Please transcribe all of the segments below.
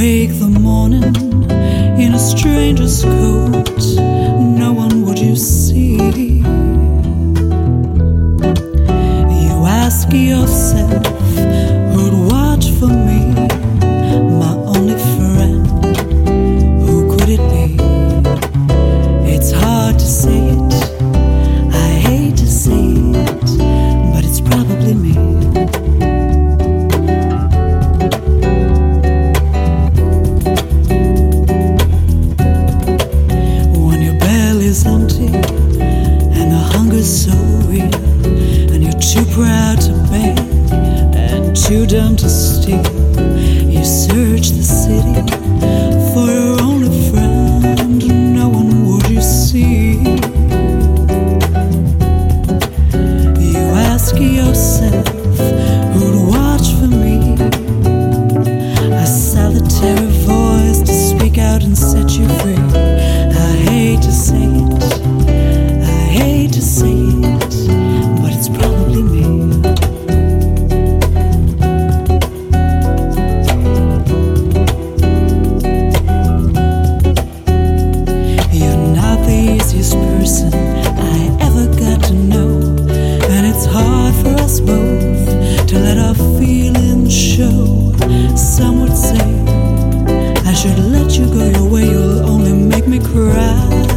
wake the morning in a stranger's coat, no one would you see. You ask yourself who'd watch for me, my only friend, who could it be? It's hard to say it, I hate to say it, but it's probably me. Empty and the hunger's so real, and you're too proud to beg and too dumb to steal. You search the city for your only friend, no one would you see. You ask yourself who'd watch for me, a solitary voice to speak out and set you free. I hate to say it, I hate to say it, but it's probably me. You're not the easiest person I ever got to know, and it's hard for us both to let our feelings show. Some would say I should let you go your way, you'll only make me cry.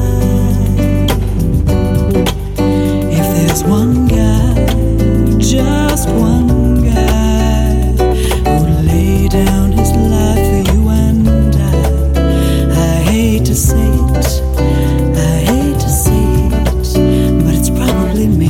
If there's one guy, just one guy, who'd lay down his life for you and I hate to say it, I hate to say it, but it's probably me.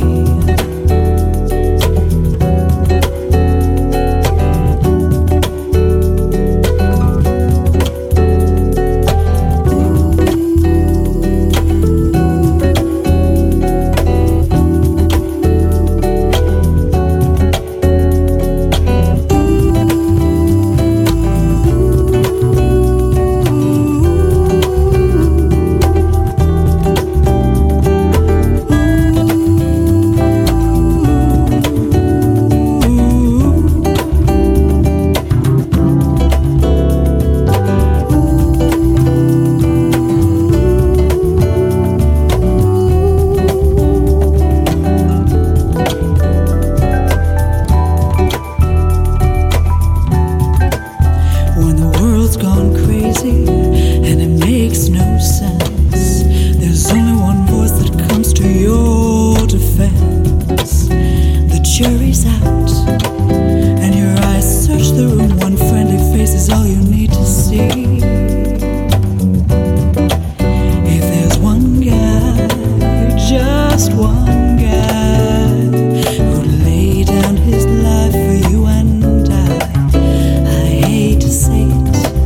Gone crazy and it makes no sense, there's only one voice that comes to your defense. The jury's out and your eyes search the room, one friendly face is all you need to see. If there's one guy, just one guy, who'd lay down his life for you and I hate to say it,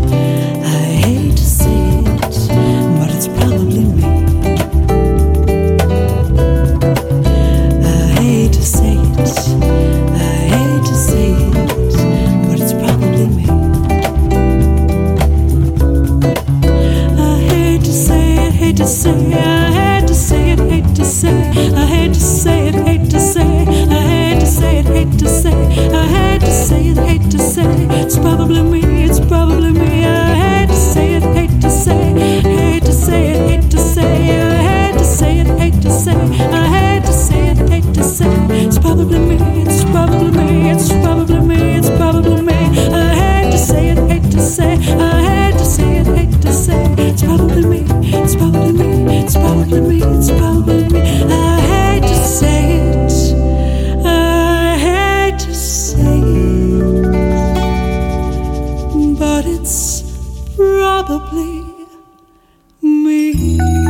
I hate to say it, hate to say, I hate to say it, hate to say, I hate to say it, hate to say, I hate to say it, hate to say, it's probably me, it's probably me. I hate to say it, hate to say, hate to say it, hate to say, I hate to say it, hate to say, I hate to say it, hate to say, it's probably me, it's probably me, it's probably me, it's probably me. I hate to say it, hate to say, I hate to say it, hate to say, it's probably me, it's probably me, it's probably me, it's probably me. I hate to say it, I hate to say it, but it's probably me.